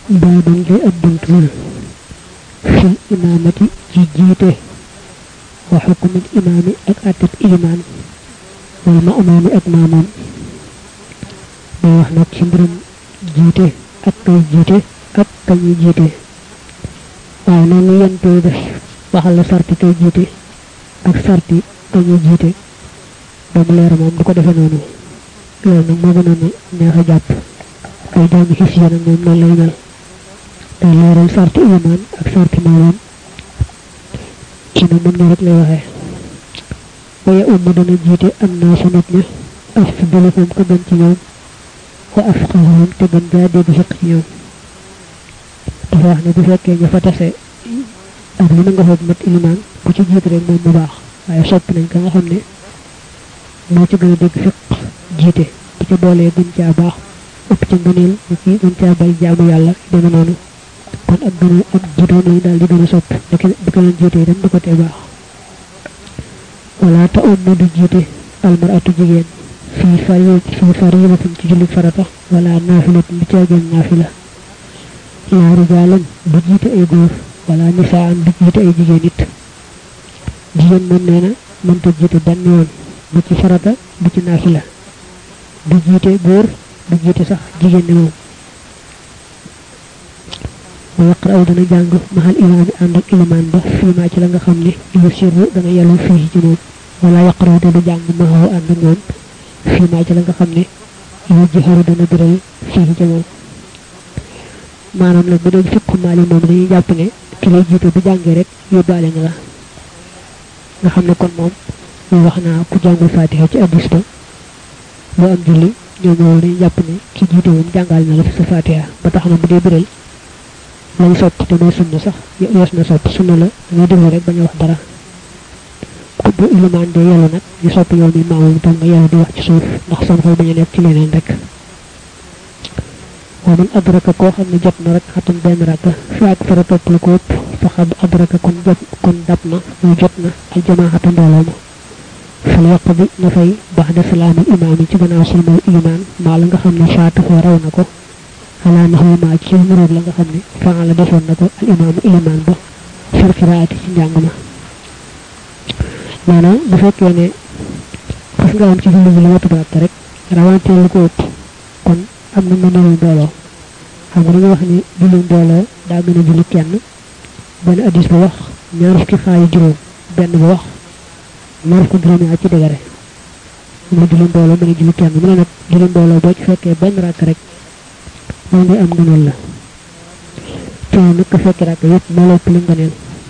baabam li ab bunt la fil imaamati ci jiite wa xukumil imaami ak àttab ilimaan wal ma'muumi ak maamoom day wax nag ci mbirum jiite ak kay jiite ak kañuy jiite waaye noonu yentoo def waxal la sarti kay jiite ak sarti kañuy jiite ba mu leer moom du ko defe noonu loolu nag moo gënoon a neex a jàpp ay jàngi xis ya nag moom noonu lay mel day leeral sarti ilimaan ak sarti maamoom ci na mën na rek lay waxee waya umma dana jiite am naa sa nit ña afdaluhum ko gën ci ñoom wa afqahuhum te gën gaa dégg fiq ci ñoom dafa wax ne bu fekkee ñu fa tase ak li na nga foog mat ilimaan ku ci jiite rek moom mu baax waaye sopp nañ ka nga xam ne moo ci gën a dégg fiq jiite bu ca boolee gën caa baax ëpp ca ngëneel ñu ci gën caa bay jaamu yàlla deme noonu kon ak gën a ak jiitoom lañu daal di gën a sopp di ko leen jiite itam du ko tee baax wala ta umma du jiite almaratu jigéen fii fariidatin ci julli farata wala naafilatin du caageen naafila laa rijaalan du jiite ay góor wala nisaan du jiite ay jigéen it jigéen moom nee na mënta jiite benn yoon du ci farata du ci naafila du jiite góor du jiite sax jigéen ne moom wa yaqra'u dana jàng mahal imaam ànd ak ilimaan ba fii maa ci la nga xam ne yusiru dana yellu fii ci moom wala yaqra'u dana jàng mahal ànd ak moom fii maa ci la nga xam ne yujharu dana biral fii ci moom maanaam nag bu dee fiqhu maali moom dañuy jàpp ne ki lay jiite bu jàngee rek yóbbaale na la nga xam ne kon moom ñu wax naa ku jàngul fatiha ci addis ba boo am julli ñoom loolu dañuy jàpp ne ki jiite moom jàngal na la fi sa fatiha ba tax na bu dee biral lañ sopp te mooy sunna sax yees na sopp sunna la dangay déglu rek bañ a wax dara bu ilimaan dee yellu nag ñu sopp yow mi maamum tam nga yellu di wax ci suuf ndax son xol bañ a nekk ci leneen rek wa man adraka koo xam ne jot na rek xatam benn rakka fa ak fara topp la ko ëpp fa xad adraka kon dab na muy jot na al jamaaxata mbooloo ma fal yaqdi na fay baxda salaamul imaam yi ci gannaaw salmal ilimaan maa la nga xam ne faataxoo raw na ko xalaa nax wi maa ci nuróog la nga xam ne faa la defoon na ko al imaamu ilimaan ba fil qiraati ci njàng ma maanaam bu fekkee ne xas nga am ci julli bi lu watu rakka rek rawanteel lu ko ëpp kon am na mëneelu mbooloo xam nga dañu wax ni julli mbooloo daa gën a julli kenn benn addis ba wax ñaar fukki xaayi juróom benn ba wax ñaar fukki juróom yaa ci dégare mu julli mbooloo mën a julli kenn mu ne nag julli mbooloo boo ci fekkee benn rakk rek moo ngi am ngëneel la te nag ka fekki rakk yëpp moo lépp li ngëneel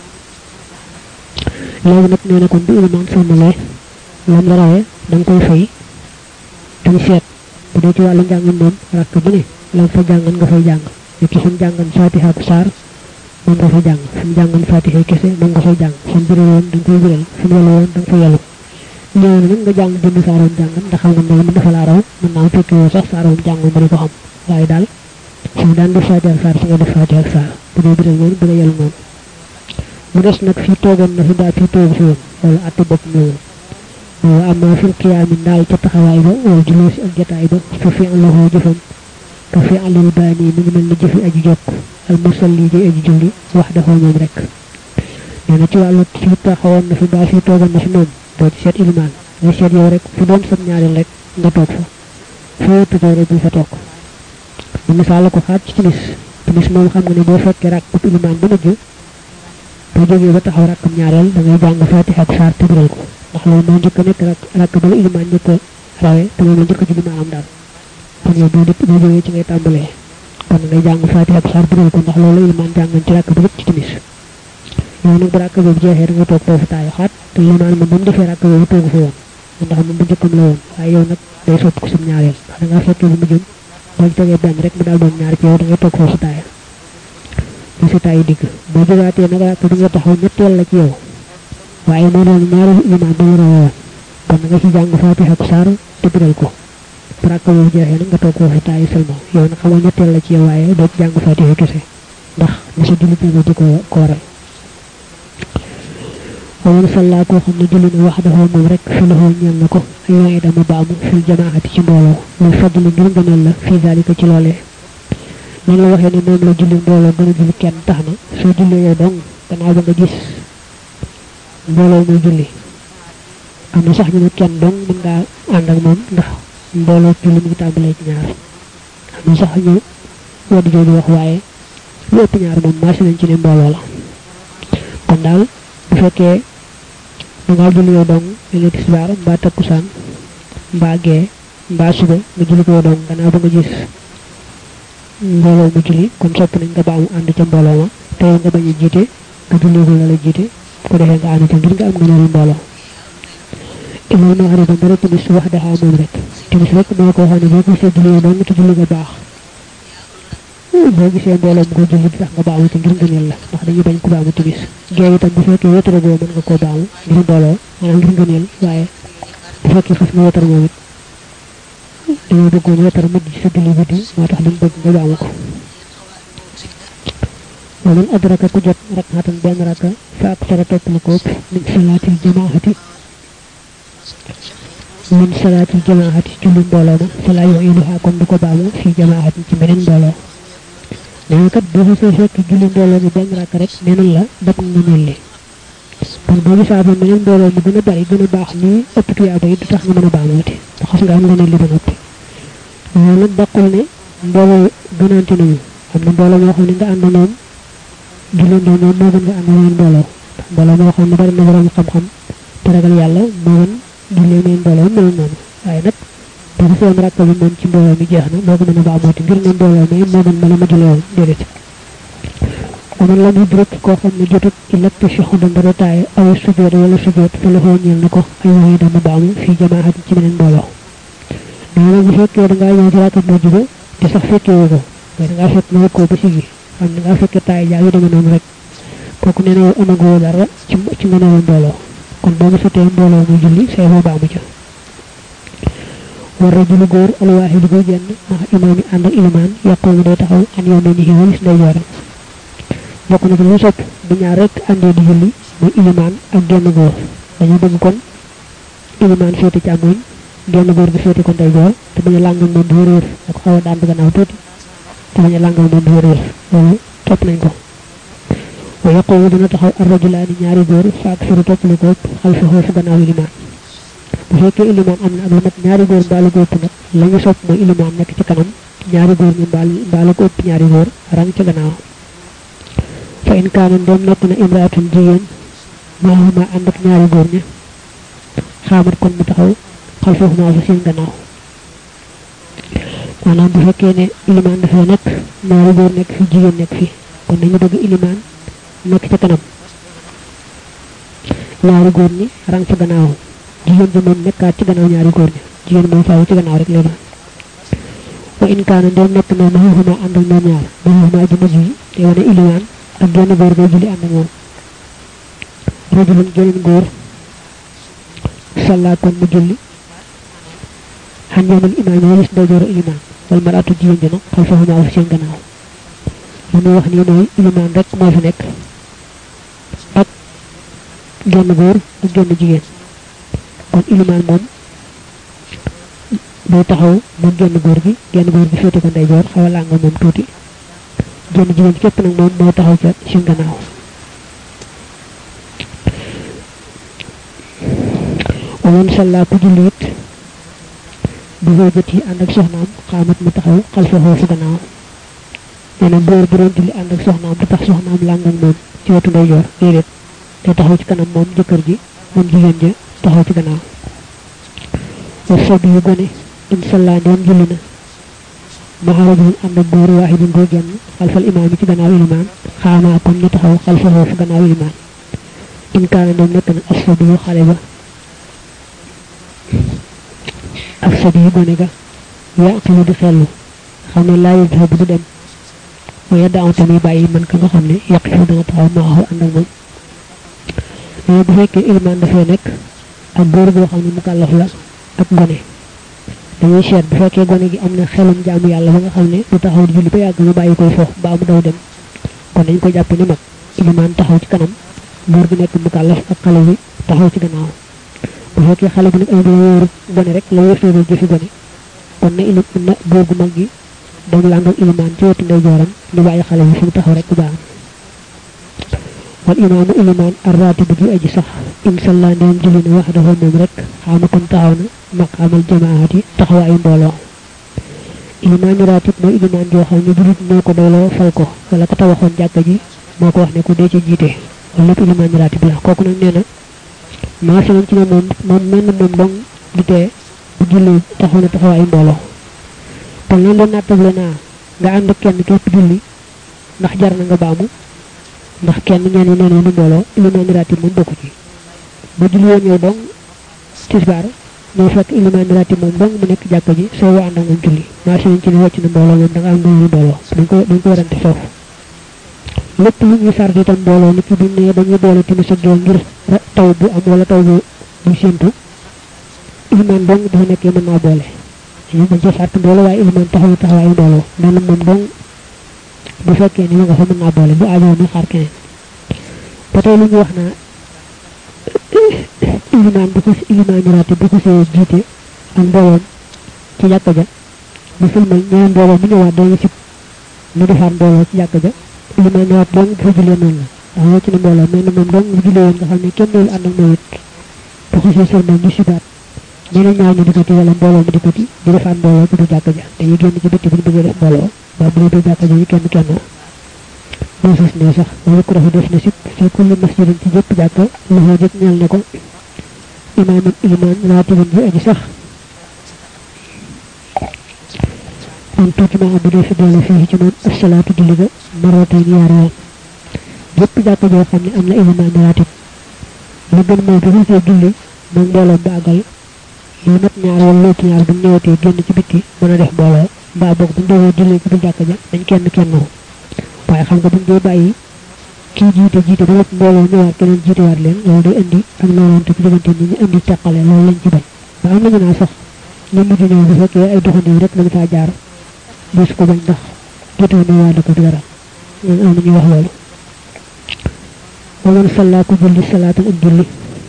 léegi nag nee na kon bu ilimaan sàmmalee lam la rawee da nga koy fay dañ seet bu dee ci wàllu njàngin moom rakk bu ne lam fa jàngan nga fay jàng nekki fi mu jàngan fatiha ak saar moom nga fay jàng fi mu jàngan fatiha kese moom nga fay jàng fi mu biral woon da nga koy biral fi mu yelu woon da nga fa yelu ñëw na nag nga jàng jënd saaroon jàngan ndax xam nga ne mu dafa laa raw mën naa fekk yow sax saaroon jàng ba ko xam waaye daal fi mu daan def fatiha ak saar fi nga def fatiha ak saar bu dee biral moom bu dee yelu moom mu des nag fii toogoon na fi daal fii toogu fi woon wala atti bopp la woon wa amma fil qiyaami ndaal ca taxawaay ba wala juloosi ak jataay ba fa fi allahu jëfam ka fi alil baani mi ngi mel ni jëfi aji jokk al musalli ji aji julli wax dafa moom rek nee na ci wàllu fii taxawoon na fi mbaa fii toogoon na fi moom doo ci seet ilimaan nga seet yow rek fu doon sab ñaareel rek nga toog fa foo tëjoo rek bu fa toog bu misaal la ko xaaj ci timis moom xam nga ne boo fekkee rak bu ilimaan ba mujj boo jógee ba taxaw rakkam ñaareel da ngay jàng fatiha ak saar tëbral ko ndax loolu moo njëkk a nekk rakk ba la ilimaan njëkk a rawee te moom la njëkk a julli maanaam daal kon yow boo jógee ci ngay tàmbalee kon ngay jàng fatiha ak saar tëbral ko ndax loolu la ilimaan jàngan ci rakk ba yëpp ci timis yow nag bu rakk boobu jeexee da nga toog foofu taayu xaat te ilimaan moom ba mu defee rakk boobu toogu fa woon ndax moom bu njëkkam la woon waaye yow nag day sopp ko sam ñaareel ndax da ngaa fekkee bu mujjum boo ci tegee benn rek mu daal doon ñaar ci yow da ngay toog foofu taaya ci tay digg boo jógaatee nag rakk bi nga taxaw ñetteel la ci yow waaye moo doon ñaareelu ilimaan ba mu rawoon kon nga ci jàng fatiha ak saar te biral ko rakk boobu jeexee nag nga toog foofu taay seulement yow nag xam nga ñetteel la ci yow waaye doo ci jàng fatiha kese ndax ni sa julli bi di ko waral ومن صلى كو خمنا جلنا وحده موم رek في له ñal nako ay waye dama baamu fi jamaati ci mbolo lu fadlu ngir ngënal la fi zalika ci lolé man la waxee ne moom la julli mbooloo gën a julli kenn tax na soo jullee yow dong gannaaw ba nga gis mbooloo muy julli am na sax ñu ne kenn dong mën ngaa ànd ak moom ndax mbooloo julli mu ngi tàmbalee ci ñaar am na sax ñu wadi jooju wax waaye lu ëpp ñaar moom marché nañ ci ne mbooloo la kon daal bu fekkee da ngaa julli yow dong li tisbaar mbaa takkusaan mbaa gee mbaa suba nga julli ko yow dong gannaaw ba nga gis mbooloo mu julli kon sopp nañ nga baamu ànd ca mbooloo ma te nga bañ a jiite nga julleegul la la jiite ko defee nga ànd ca ngir nga am nga neelu mbooloo ilaa no xari ba mbara timis wax daxaa moom rek timis rek moo ko waxoon ne boo ko gisee julli yow dong te julli nga baax boo gisee mbooloo mu ko julli di tax nga baamu ci ngir ngëneel la ndax dañuy bañ ko baamu timis gee itam bu fekkee wétare boo mën nga koo baamu ngir mbooloo maanaam ngir ngëneel waaye bu fekkee xas nga wétar moom it dañoo bëggoon wétar mujj ci sa julli guddi moo tax liñ bëgg nga baamu ko ومن أدرك كجت ركعة بين ركعة فأكثر تطلقوت من صلاة الجماعة جل بولوما فلا يعينها كن دكو بامو في جماعة جمنين بولو نيو كات بو فك جل بولوما بين ركعة رek nenul la dab nga melni kon bo gisa ba menen bolo mu gëna bari gëna bax ni ëpp tuya bay du tax nga mëna baamoti xass nga am nga li ba nopi ñu dakul ne mbolo gënanti nañu am na mbolo mo xamni nga and mom julli do mo mo gën nga am ñeen mbolo mo xamni bari na borom xam xam te ragal yalla mo gën julli ñeen mbolo mel non waye nak bu seen rakka bi mom ci mbolo mi jeexna mo ko mëna baamoti ngir ne mbolo mi mo gën mala ma julli won dedet ومن لم يدرك كو خامني جوتut illa tashahhud ndara tay aw sujud wala sujud fa la ho ñel nako ay way dama baamu fi jamaat ci benen mbolo dana bu fekke da nga ñew ci rakat mo jube te sax fekke wo da nga fekk na ko ba sigi xam nga fekke tay ja yu dama non rek koku neena amago dara ci ngene mbolo kon bo sa tay mbolo mu julli sey ho baamu ci warajulu gor al wahid go jenn ma imami and ak iman yaqulu do taxaw an yomini walis nday yoram bokku na lu sopp bu ñaar rek andé di julli bu iliman ak genn goor dañu bëgg kon iliman fété ci amoy genn goor bi fété ko nday goor te baña langal mo do réer ak xawa daan gannaaw tuti te baña langal mo do réer lolu top nañ ko wa yaqulu dana taxaw ar-rajulani ñaari goor faak firu top lu ko xalfa ho fu gannaaw iliman bu fekkee iliman am na ak lu mat ñaari goor mbaalu ko ëpp nag lañu sopp mooy iliman nekk ci kanam ñaari goor ñu mbaalu ko ëpp ñaari goor rang ci gannaaw fa in kaana ndem nekk na imraatun jigéen maahuma ànd ak ñaari góor ña xaamat kon mu taxaw xalfahuma fa seen gannaaw maanaam bu fekkee ne iliman dafa nekk ñaari góor nekk fi jigéen nekk fi kon dañu bëgg iliman nekk ca kanam ñaari góor ñi rang ca gannaaw jigéen ji moom nekkaat ci gannaaw ñaari góor ña jigéen moom faaw ci gannaaw rek lay doon wa in kaana ndem nekk na maahuma ànd ak ñoom ñaar maahuma ji mujj yi te wane iliman ak genn goor go julli and ak mom rajulun genn goor salla kon mu julli hanjamul imam walis ndajoro imam wal maratu jigen jana xalfahu ma fi seen gannaaw lamu wax ni moy imam rek mo fi nek ak genn goor ak genn jigen kon imam mom do taxaw mo genn goor gi fété ko ndajor xawala nga mom tuti genn jigéen képp nag moom moo taxaw ca seen gannaaw waman salla ku jullit bu wëjati ànd ak soxnaam xaamat mu taxaw xalfa xoofu gannaaw nee na góor bu doon julli ànd ak soxnaam du tax soxnaam làng ak moom ci wetu ndeyjoor déedéet day taxaw ci kanam moom jëkkër ji moom jigéen ja taxaw ci gannaaw wa sobi yu gone in salla ndeem julli na maharajul and goor wahidun go genn xalfal imam ci gannaaw imam xama kon ñu taxaw xalfa fi gannaaw imam in kaana do nekk na asabi xale ba asabi gone ga yaqilu di xelu xamne la yu bu dem wa yada'u tammi bayyi man ka nga xamne yaqilu da taxaw maahu and ak mom ñu bu fekke imam dafa nek ak goor go xamne mukallaf la ak gone dañuy seet bu fekkee gone gi am na xelum jaamu yàlla ba nga xam ne du taxaw julli ba yàgg mu bàyyi koy foofu ba mu daw dem kon dañ ko jàpp ni mag iliman taxaw ci kanam góor gi nekk mukallaf ak xale bi taxaw ci gannaaw bu fekkee xale bi nag ay wóoru gone rek la wérsoo jëfi gone kon na ilim na góor gu mag gi dañu la andal iliman ci wetu ndey joram ñu bayyi xale yi fu taxaw rek baax wal imam iliman ar-ratib bi aji sax in salla ndem julina wahdahu mom rek xamakum taxawna maqamal jamaati taxawaayu mbolo iliman ratib moy iliman jo xamni julit moko doylo fal ko wala ka tawaxon jakka ji moko wax ne ko de ci jité wala iliman ratib la koku nak neena ma salam ci mom men mom dong du té bu julli taxawna taxawaayu mbolo kon ñu doon nattable naa nga ànd kenn képp julli ndax jar na nga baamu ndax kenn ñaan yi neen ñu mbooloo iliman ratib moom bokku ci ba julli woon yow dong tisbaar ñoo fekk iliman ratib moom dong mu nekk jàkka ji soo ànd ak moom julli marché nañ ci ne wàcc na mbooloo moom da nga am ñu mbooloo dañ ko warante foofu lépp lu ñu sar itam mbooloo nit ki bu ne dañuy boole timis ak gee ngir taw bu am wala taw bu séntu iliman dong dafa nekk mën naa boole ñu ko jëfat mbolo way ilman taxaw taxaway mbolo non mom dong bu fekkee ni nga fa mën naa boole bu aajo ni xaar keneen ba tey lu ñu wax naa iliman bu ko iliman ratib bu ko see jiite ak mbooloom ci jàkka ja bu filmal ñaan mbooloo mu ñëwaat dañu sib mu defaat mbooloo ci jàkka ja iliman ratib dong bu julee noonu la ndax wacc na mbooloo mais moom dong bu julee woon nga xam ne kenn doolu ànd ak moom it bu ko see sërmal ñu sibaat ñeneen ñaar ñu dikati wala mbooloo mu dikati di defaat mbooloo ci du jàkka ja dañuy génn ci bëtt bu ñu bëggee def mbooloo ba bu du jàkka ja ñu kenn mo sos ne sax wala ko dafa def na sip fi kullu masjidin ci jëpp jàkka la jëk ñal ne ko imam iliman ratibun bu aji sax on tutuma bu def doole fi ci mom as-salatu julli ga maratayn yaar yoon jëpp jàkka joo xam ne am na iliman ratib lu gën mooy bu fi julli mo mbooloo ba agal yu mat ñaar wala lépp ñaar bu ñëwatee génn ci bitti mën a def mbooloo mbaa boog bu ndewee julli ci biir jàkka ja dañ kenn waaye xam nga buñ dee bàyyi kii jiite ba lépp mbooloo ñëwaat keneen jiitewaat leen loolu day indi ak noonante ci diggante nit ñi indi teqale loolu lañ ci bañ ba am nañu naa sax ñu mujj ñëw bu fekkee ay doxandi rek lañ faa jaar bés ko bañ ndax jotee na waa dëkk dara ñun am nañu wax loolu wa man salla ku julli salaatul ak julli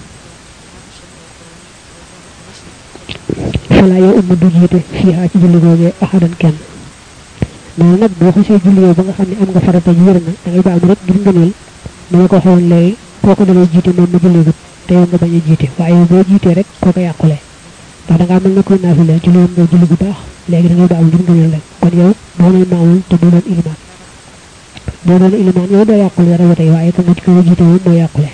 fala yow ummu du jiite fiha ci julli googee ahadan kenn mais nag boo xasee julli yow ba nga xam ne am nga farata ji wér na da ngay baam rek ngir ngëneel dama ko xool léegi kooku da lay jiite moom ma julli gut te yow nga bañ a jiite waaye boo jiitee rek kooku yàqule ndax da ngaa mel na koy naafile julli woon nga julli gu baax léegi da ngay baam ngir ngëneel rek kon yow boo may maamul te doo doon ilimaan boo doon ilimaan yow doo yàqule dara ba tey waaye ka nga ci koy jiite moom moo yàqule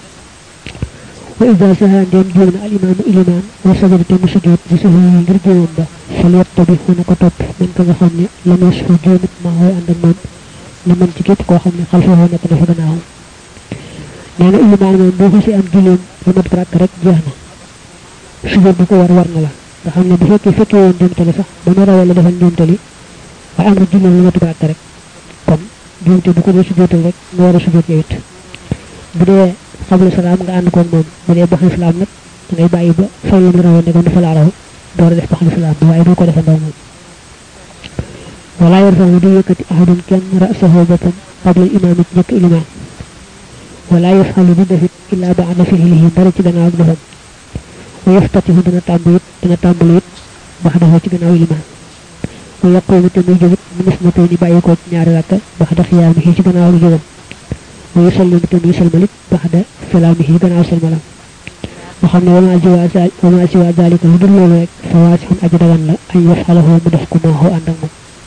وإذا سهى ديم جون الإمام إلمان وسجد تم سجود بسهو غير جون با فليتبه نكو توب من كغا خامني لم يسهو جومت ما هو عند المام لمن ci képp koo xam ne xalfa nek dafa gannaaw neena iliman moom boo xasi am juleem lu mat rak rek jeex na sujud bu ko war na la nga xam ne bu fekkee woon jumtali sax ba na rawal la defal jumtali waaye am na juleem lu mat rak rek kon jumte bu ko dee sujudal rek nga war a sujud yewit bu dee xablu salaam nga ànd koog moom bu dee baxal salaam nag da ngay bàyyi ba fay lu raw ne ko dafa la raw door def baxal salaam waaye doo ko defandoo moom wala yarfa du yëkkati ahadun kenn ra'sahu boppam qabla imam njëkk iliman wala yafhalu bi defit illa ba'da fi'lihi dara ci gannaaw defam wa yaftatihu dana tàmbali it baxdahu ci gannaaw iliman wa yaqumu te muy jógit minismatoo ni bàyyi ko ci ñaari rakka baxda xiyaamihi ci gannaaw lu jógam wa yusallimu te muy salmalit baxda salaamihi gannaaw salmalam wa xam ne wama siwa zalika lu dul loolu rek fa waasixun aji dagan la ay yafxalahu mu def ko maaxoo ànd ak moom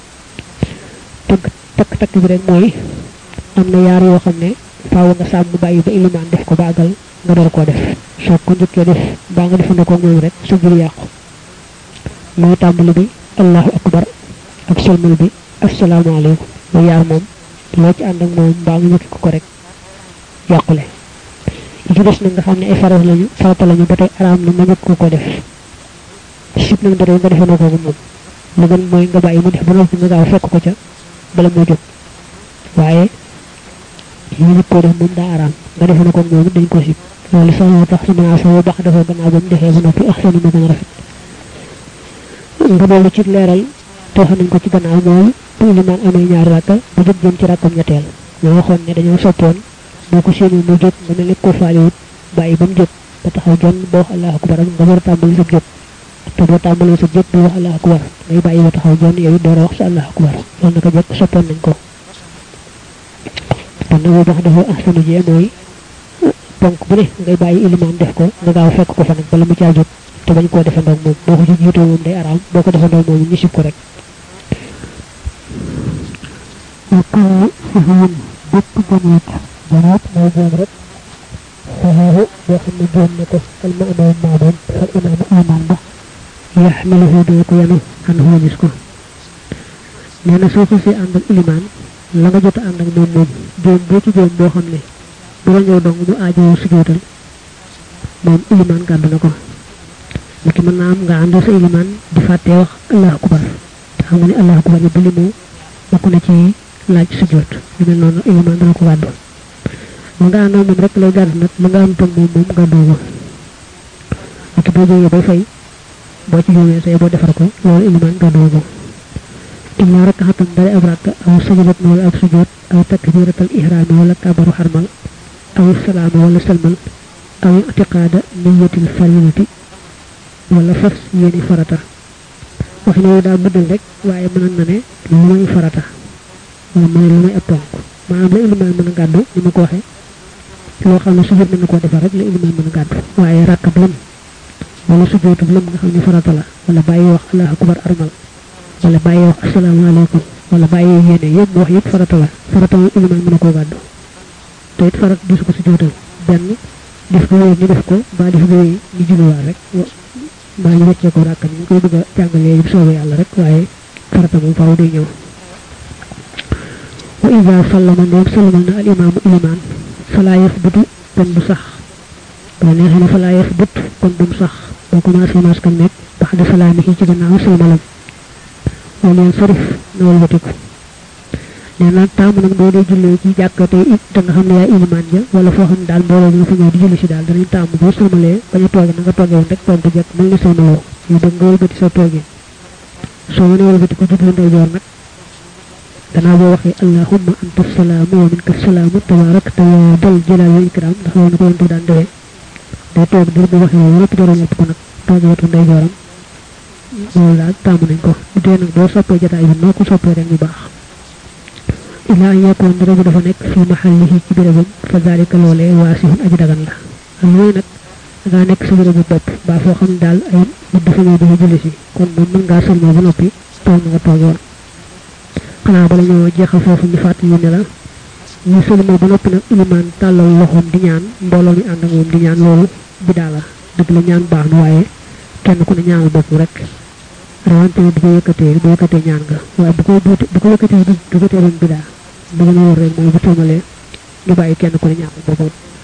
takk bi rek mooy am na yaar yoo xam ne faaw nga sàmm bàyyi ba ilimaan def ko baagal nga door koo def soo ko njëkkee def baa nga defandikoo moom rek sa jul yàqu mooy tàmbali bi allahu akbar ak salmal bi assalaamu aleykum ba yaar moom loo ci ànd ak moom baa nga njëkki ko rek yàqule yi ci des nag nga xam ne ay farata lañu ba tey araam na ma njëkk ko def sib nag dara nga defandikoo ko moom lu gën mooy nga bàyyi mu def ba noppi nga gaaw fekk ko ca bala mo jóg waaye ñu ko def moom daa araam nga defee ko moom dañ ko sib loolu sax moo tax sama sa bax dafa gannaaw ba mu defee ba noppi ak seen ma gën a rafet nga dolli ci leeral toox nañ ko ci gannaaw moom bu limaan amee ñaari rakka bu jóg jëm ci rakkam ñetteel ñu waxoon ne dañoo soppoon boo ko seeni mu jóg nga mel ne ko faaliwut bàyyi ba mu jóg ba taxaw jonn boo wax allahu akbar nga war a tàmbali sa jóg te boo tàmbalee sa jëpp wax allah akbar ngay bàyyi ba taxaw jonn yow door a wax sa allah akbar loolu naka jëkk soppoon nañ ko kon nag wax dafa ahsanu jee mooy ponk bu ne ngay bàyyi ilimaan def ko nga gaaw fekk ko fa nag bala mu caa jóg te bañ koo defandoog moom boo ko ci jiitoo moom day araam boo ko defandoog moom ñu sib ko rek kullu sahwin bépp jamaat jamaat mooy joom rek sahahu boo xam ne joom na ko al ma'mum ma'mum fal imaamu imaan ba yaxmiluhu doo ko yanu an xoonis ko nee na soo xasee ànd ak ilimaan la nga jot a ànd ak moom moom joom boo ci joom boo xam ne bu la ñëw dong mu aajoo sujootal moom ilimaan gàddu na ko niki mën naa am nga ànd sa ilimaan di fàttee wax allahu akbar te xam nga ne allahu akbar yi bu limu bokk na ci laaj sujoot lu mel noonu ilimaan dana ko gàddu mu nga àndoo moom rek lay gàddu nag mu nga am toog moom gàddoo ko niki boo jógee bay fay boo ci jógee say boo defar ko loolu ilimaan gàddoo ko illa rak'atan dari ab rakka aw sajadat wala ab sujoot aw takbiratal ihraami wala kabaru xarmal aw salaama wala salmal aw i'tiqaada niyatil faridati wala fas yéeni farata wax ne daa guddal rek waaye mën na ne lu may farata wala mu ne lu may ab ponk maanaam la ilimaan mën a gàddu ni ma ko waxee loo xam ne sujjóot mën na koo defar rek la ilimaan mën a gàddu waaye rakkab lam wala sujjóotub lam nga xam ne farata la wala bàyyi wax allahu akbar armal wala bàyyi wax asalaamaaleykum wala bàyyi yéene yëpp wax yëpp farata la farata moom ilimaan mën a koo gàddu te it farat gisu ko sujjóotal benn def ko wéy ñu def ko ba def ko wéy ñu julliwaat rek mbaa ñu weccee ko ràkkan ñu koy bëgg a jàngalee bu soobee yàlla rek waaye farata moom faaw day ñëw wa ida sallama ndeem sallamal na al imaamu ilimaan falaa yasbutu kon du sax boo neexee ne falaa yasbut kon du sax boo commencé maas kan nekk baxda salaamihi ci gannaaw salmalam wala yeen sarif na walbatiku nee na taamu nag boo dee jullee ci jàkka te nga xam ne yaay ilimaan ja wala foo xam ne daal mbooloo ñu nga fa ñëw di julli si daal danañ taamu boo salmalee bañ a tooge na nga tooge woon rek toog bu jekk mel ni salmaloo ñu bëgg nga walbati sa toogee soo mënee walbati ko jublu ndeyjoor nag gannaaw boo waxee allahumma anta salaamu wa minka salaamu tabaarakta ya dal jalaal wal ikram ndax loolu na ko yonte daan defee day toog dir bu waxee loolu lépp dara ñett ko nag tooge wetu ndeyjooram loolu daal taamu nañ ko bu dee nag boo soppee jotaay bi noo ko soppee rek ñu baax ila an yakun dara bu dafa nekk fi mahallihi ci bérébam fa zalika loolee waasihun aji dagan la ak yooyu nag dangaa nekk sa bérébu bopp baa foo xam ne daal ay nit dafa ñëw dafa julli si kon moom mën ngaa sëlmoo ba noppi toog na nga tooge woon xanaa bala ñoo jeexal foofu ñu fàttali ne la ñu sëlmoo ba noppi nag ilimaan tàllal loxoom di ñaan mbooloo mi ànd ak moom di ñaan loolu bidaa la dëgg la ñaan baax na waaye kenn ku ne ñaanal bopp rek rawante bu ko yëkkatee ñaan nga waaye bu ko yëkkatee du ko teeloon bidaa bëgg na wóor rek mooy bu toomalee ñu bàyyi kenn ku ne ñaanal boppam